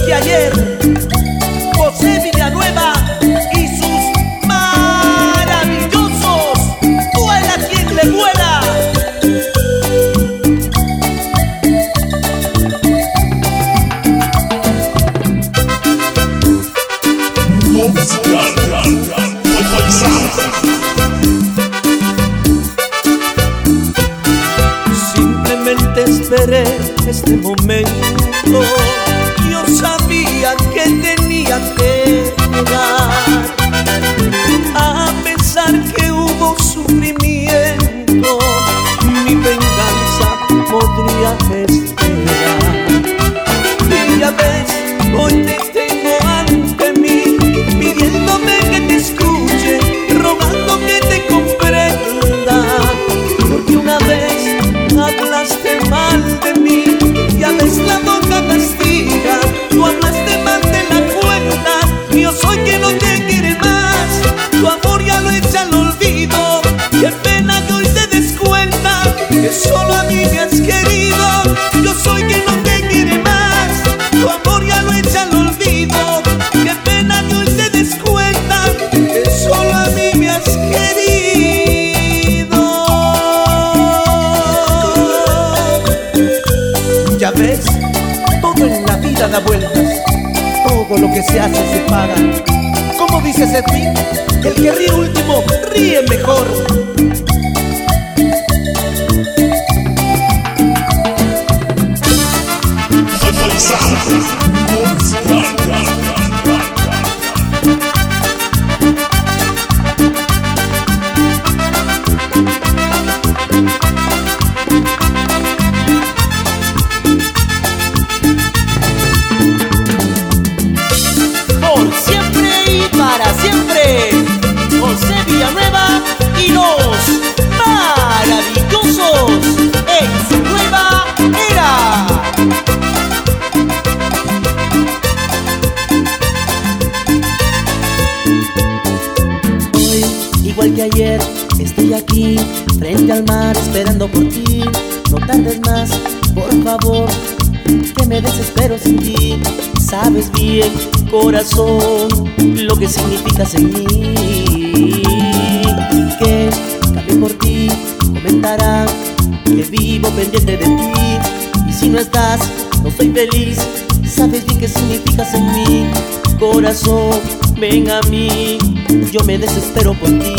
que ayer, José Villanueva y sus maravillosos Vuela quien le vuela. Simplemente esperé este momento. Yo sabía que tenía que llegar. A pesar que hubo sufrimiento, mi venganza podría esperar. Y ya ves, hoy te tengo ante mí, pidiéndome que te escuche, rogando que te comprenda. Porque una vez hablaste mal de mí, ya ves la boca castiga. Tú hablaste mal de la cuenta, yo soy quien no te quiere más. Tu amor ya lo echa al olvido, qué pena que hoy te des cuenta que solo a mí me has querido. Yo soy quien no te quiere más, tu amor ya lo echa al olvido, qué pena que hoy te des cuenta que solo a mí me has querido. Ya ves, todo en la vida da vueltas, todo lo que se hace se paga. Como dice Servín, el que ríe último ríe mejor. Por siempre y para siempre, José Villanueva y los maravillosos en su nueva era. Hoy, igual que ayer, estoy aquí frente al mar esperando por ti. No tardes más, por favor, que me desespero sin ti. Sabes bien, corazón, lo que significas en mí. Que cambie por ti, comentarán que vivo pendiente de ti. Y si no estás, no soy feliz. Sabes bien qué significas en mí. Corazón, ven a mí, yo me desespero por ti.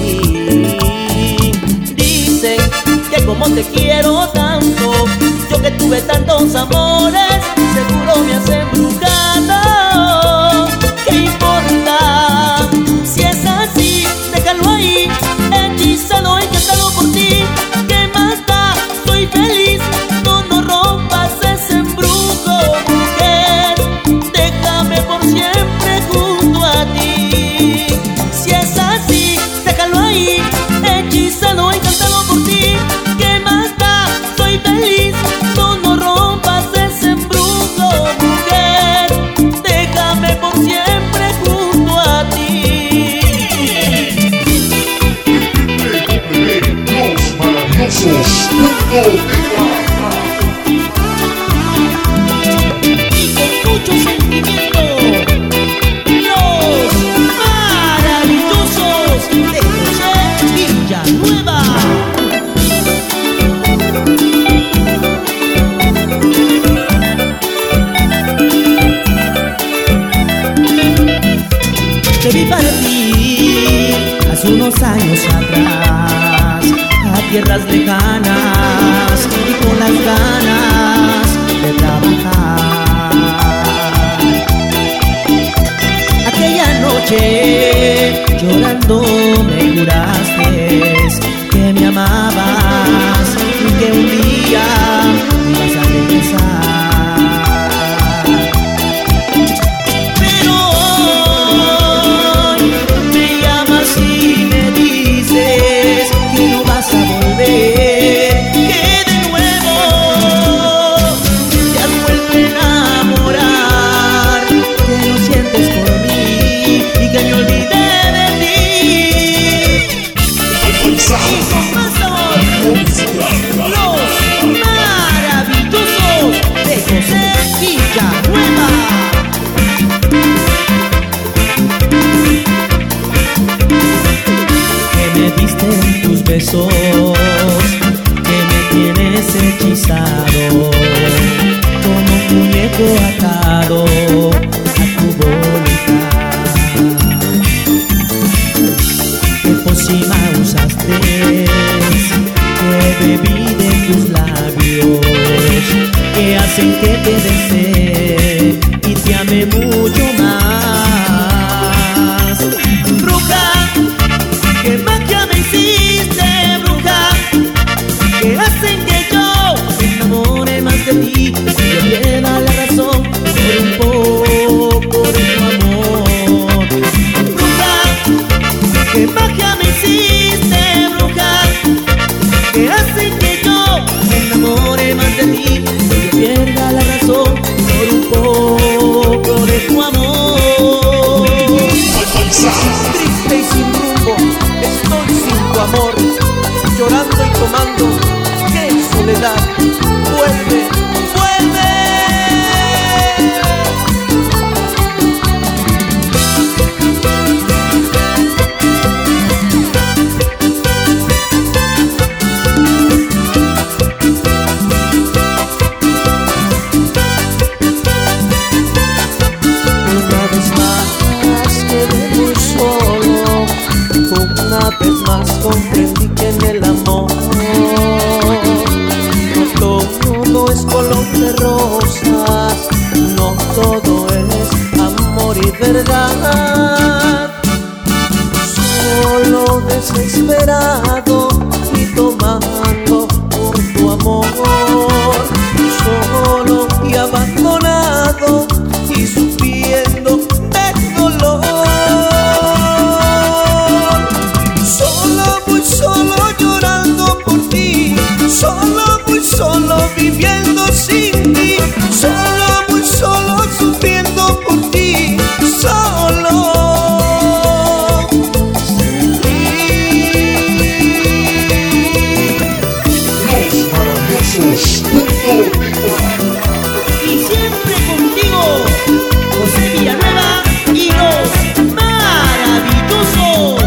Dicen que como te quiero tanto, yo que tuve tantos amores, seguro me has embrujado. ¿Qué importa? Si es así, déjalo ahí, hechizado, encantado por ti. ¿Qué más da? Soy feliz, no rompas ese embrujo, mujer. Déjame por siempre junto a ti. Si es así, déjalo ahí, hechizado, encantado por ti. ¿Qué más da? Soy feliz, no rompas ese embrujo, mujer. Déjame por siempre junto a ti. Los Y con mucho sentimiento, los maravillosos de José Villanueva. Te vi partir hace unos años atrás a tierras lejanas y con las ganas de trabajar. Aquella noche llorando me juraste que me amabas y que un día ibas a regresar. Pero hoy me llamas y me dices que no vas a volver. hechizado, como un muñeco atado a tu voluntad. ¿Qué pócima usaste? Que bebí de tus labios, que hacen que te desee y te ame mucho más. Bruja, ¿qué magia me hiciste, bruja? Que hacen que yo me enamore más de ti, que yo pierda la razón por un poco de tu amor. Bruja, ¿qué magia me hiciste, bruja? Que hacen que yo me enamore más de ti, que yo pierda la razón por un poco de tu amor. Triste y sin rumbo, estoy sin tu amor, llorando y tomando, qué soledad. Vuelve, vuelve. Una vez más quedé muy solo, una vez más comprendí que en el amor no todo no es color de rosas, no todo es amor y verdad. Solo desesperado y tomando por tu amor, solo y abandonado y sufriendo de dolor. Solo, muy solo llorando por ti, solo, muy solo viviendo sin ti, solo, muy solo sufriendo por ti, solo. Y siempre contigo, José Villanueva y los maravillosos.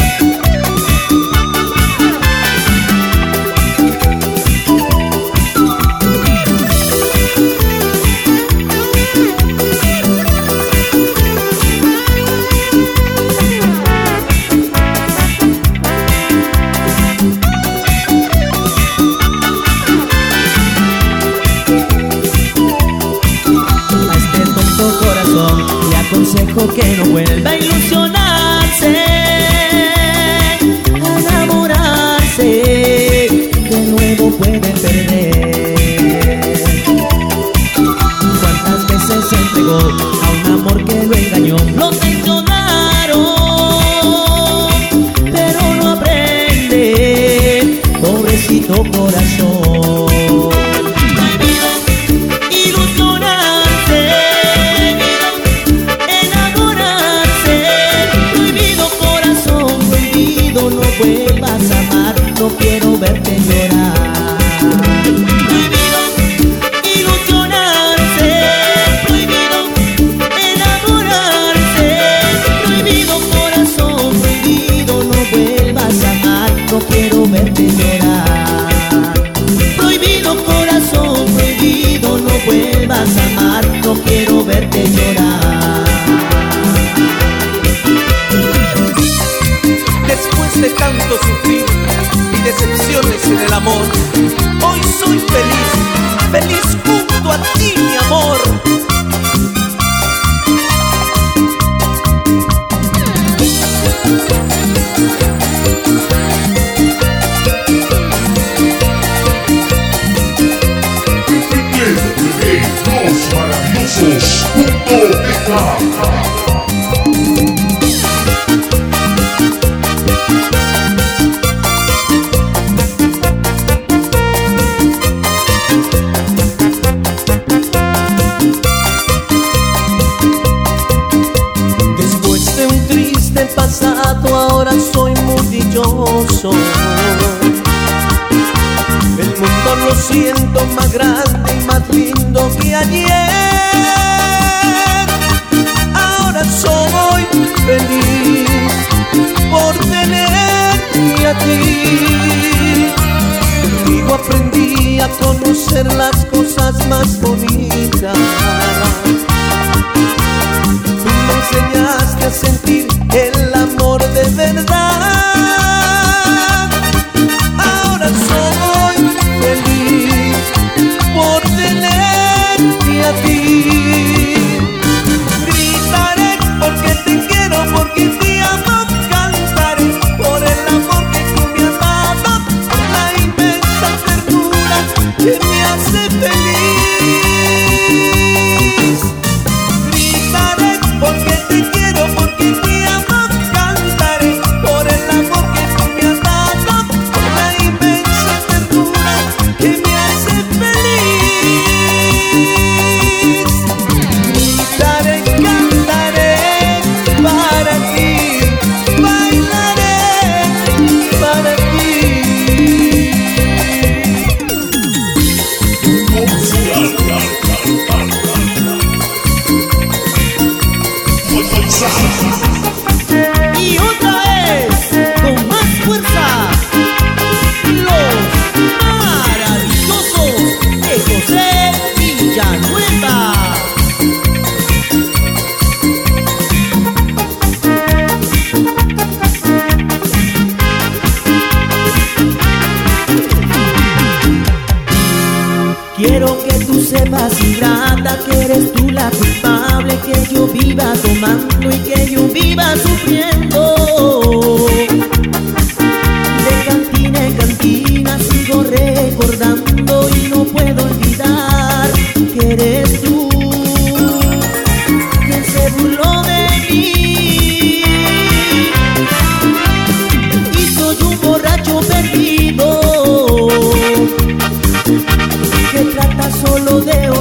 Le aconsejo que no vuelva a ilusionarse, a enamorarse, de nuevo puede perder. ¿Cuántas veces se entregó a un amor que lo engañó? Lo traicionaron, pero no aprende, pobrecito corazón. Vuelvas a amar, no quiero verte llorar. Prohibido ilusionarse, prohibido enamorarse, prohibido corazón, prohibido no vuelvas a amar, no quiero verte llorar. Prohibido corazón, prohibido no vuelvas a amar, no quiero verte llorar. Después de tanto sufrir y decepciones en el amor, hoy soy feliz, feliz junto a ti, mi amor. Ahora soy muy dichoso. El mundo lo siento más grande y más lindo que ayer. Ahora soy feliz por tenerte a ti. Contigo aprendí a conocer conocer las cosas más bonitas. Tú me enseñaste a sentir el amor de verdad. Ahora soy feliz por tenerte a ti. Gritaré porque te quiero, porque te amo. Cantaré por el amor que tú me has dado, por la inmensa ternura que me hace feliz. Gritaré porque te quiero, porque te amo. Cantaré por el amor que tú me has dado, por la inmensa ternura que me hace feliz. Gritaré, cantaré para ti, bailaré para ti. Y otra vez, con más fuerza, los maravillosos de José Villanueva. Quiero que tú sepas, ingrata, que eres tú la culpable, que yo viva tomando y que yo viva sufriendo. De cantina en cantina sigo recordando y no puedo olvidar que eres tú quien se burló de mí. Y soy un borracho perdido que trata solo de